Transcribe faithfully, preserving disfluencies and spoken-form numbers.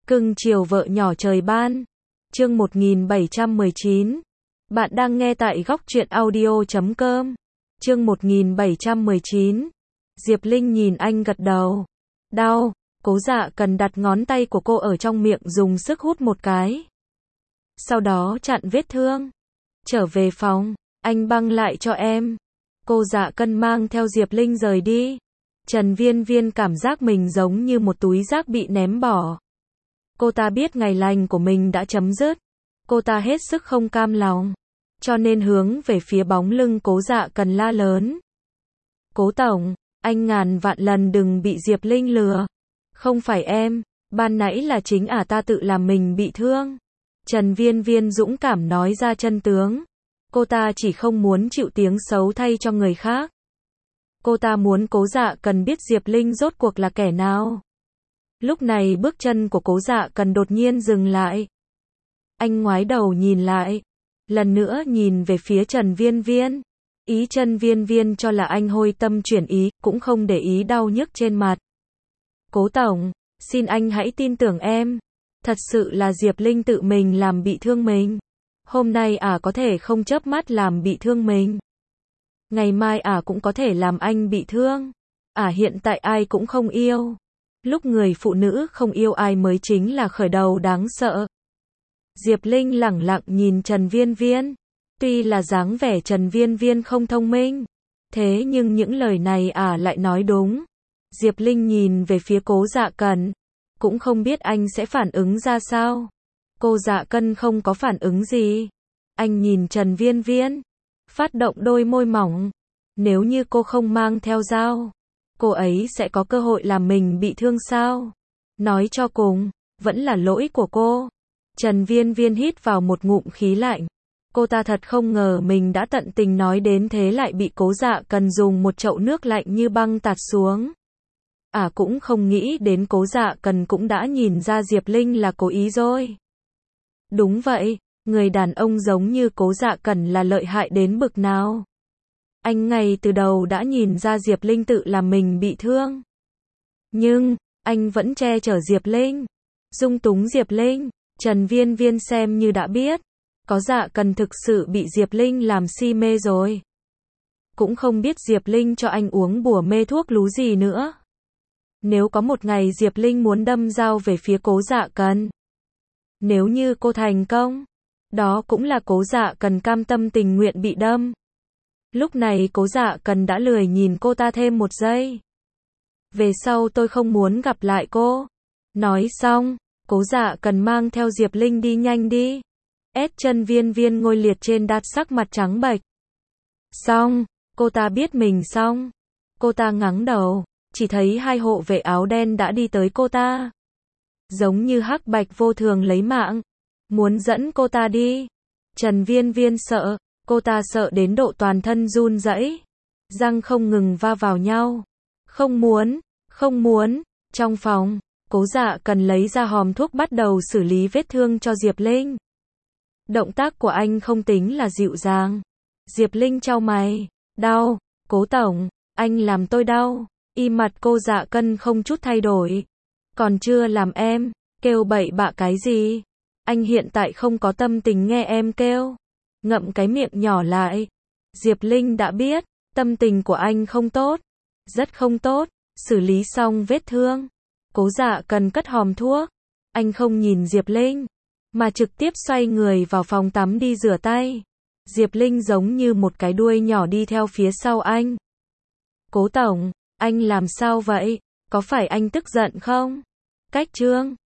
Cưng chiều vợ nhỏ trời ban. Chương một nghìn bảy trăm mười chín. Bạn đang nghe tại góc truyện audio chấm com. Chương một nghìn bảy trăm mười chín. Diệp Linh nhìn anh gật đầu. Đau. Cố Dạ Cần đặt ngón tay của cô ở trong miệng dùng sức hút một cái. Sau đó chặn vết thương. Trở về phòng, anh băng lại cho em. Cô Dạ Cần mang theo Diệp Linh rời đi. Trần Viên Viên cảm giác mình giống như một túi rác bị ném bỏ. Cô ta biết ngày lành của mình đã chấm dứt. Cô ta hết sức không cam lòng. Cho nên hướng về phía bóng lưng Cố Dạ Cần la lớn. Cố tổng, anh ngàn vạn lần đừng bị Diệp Linh lừa. Không phải em, ban nãy là chính ả ta tự làm mình bị thương. Trần Viên Viên dũng cảm nói ra chân tướng. Cô ta chỉ không muốn chịu tiếng xấu thay cho người khác. Cô ta muốn Cố Dạ Cần biết Diệp Linh rốt cuộc là kẻ nào. Lúc này bước chân của Cố Dạ Cần đột nhiên dừng lại. Anh ngoái đầu nhìn lại. Lần nữa nhìn về phía Trần Viên Viên. Ý Trần Viên Viên cho là anh hôi tâm chuyển ý, cũng không để ý đau nhức trên mặt. Cố tổng, xin anh hãy tin tưởng em. Thật sự là Diệp Linh tự mình làm bị thương mình. Hôm nay ả có thể không chớp mắt làm bị thương mình. Ngày mai ả cũng có thể làm anh bị thương. Ả hiện tại ai cũng không yêu. Lúc người phụ nữ không yêu ai mới chính là khởi đầu đáng sợ. Diệp Linh lẳng lặng nhìn Trần Viên Viên. Tuy là dáng vẻ Trần Viên Viên không thông minh, thế nhưng những lời này ả lại nói đúng. Diệp Linh nhìn về phía Cố Dạ Cần, cũng không biết anh sẽ phản ứng ra sao. Cô Dạ Cần không có phản ứng gì. Anh nhìn Trần Viên Viên, phát động đôi môi mỏng. Nếu như cô không mang theo dao, cô ấy sẽ có cơ hội làm mình bị thương sao? Nói cho cùng, vẫn là lỗi của cô. Trần Viên Viên hít vào một ngụm khí lạnh. Cô ta thật không ngờ mình đã tận tình nói đến thế lại bị Cố Dạ Cần dùng một chậu nước lạnh như băng tạt xuống. À cũng không nghĩ đến Cố Dạ Cần cũng đã nhìn ra Diệp Linh là cố ý rồi. Đúng vậy, người đàn ông giống như Cố Dạ Cần là lợi hại đến bực nào. Anh ngay từ đầu đã nhìn ra Diệp Linh tự làm mình bị thương. Nhưng, anh vẫn che chở Diệp Linh. Dung túng Diệp Linh. Trần Viên Viên xem như đã biết. Có Dạ Cần thực sự bị Diệp Linh làm si mê rồi. Cũng không biết Diệp Linh cho anh uống bùa mê thuốc lú gì nữa. Nếu có một ngày Diệp Linh muốn đâm dao về phía Cố Dạ Cần. Nếu như cô thành công, đó cũng là Cố Dạ Cần cam tâm tình nguyện bị đâm. Lúc này Cố Dạ Cần đã lười nhìn cô ta thêm một giây. Về sau tôi không muốn gặp lại cô. Nói xong, Cố Dạ Cần mang theo Diệp Linh đi nhanh đi. Ép Trần Viên Viên ngồi liệt trên đát sắc mặt trắng bệch. Xong, cô ta biết mình xong. Cô ta ngẩng đầu, chỉ thấy hai hộ vệ áo đen đã đi tới cô ta. Giống như hắc bạch vô thường lấy mạng. Muốn dẫn cô ta đi. Trần Viên Viên sợ. Cô ta sợ đến độ toàn thân run rẩy. Răng không ngừng va vào nhau. Không muốn, không muốn. Trong phòng, Cố Dạ Cần lấy ra hòm thuốc bắt đầu xử lý vết thương cho Diệp Linh. Động tác của anh không tính là dịu dàng. Diệp Linh chau mày. Đau. Cố tổng, anh làm tôi đau. Y mặt cô Dạ Cần không chút thay đổi. Còn chưa làm em, kêu bậy bạ cái gì? Anh hiện tại không có tâm tình nghe em kêu. Ngậm cái miệng nhỏ lại. Diệp Linh đã biết, tâm tình của anh không tốt. Rất không tốt. Xử lý xong vết thương. Cố Dạ Cần cất hòm thuốc. Anh không nhìn Diệp Linh, mà trực tiếp xoay người vào phòng tắm đi rửa tay. Diệp Linh giống như một cái đuôi nhỏ đi theo phía sau anh. Cố tổng, anh làm sao vậy? Có phải anh tức giận không? Cách trương.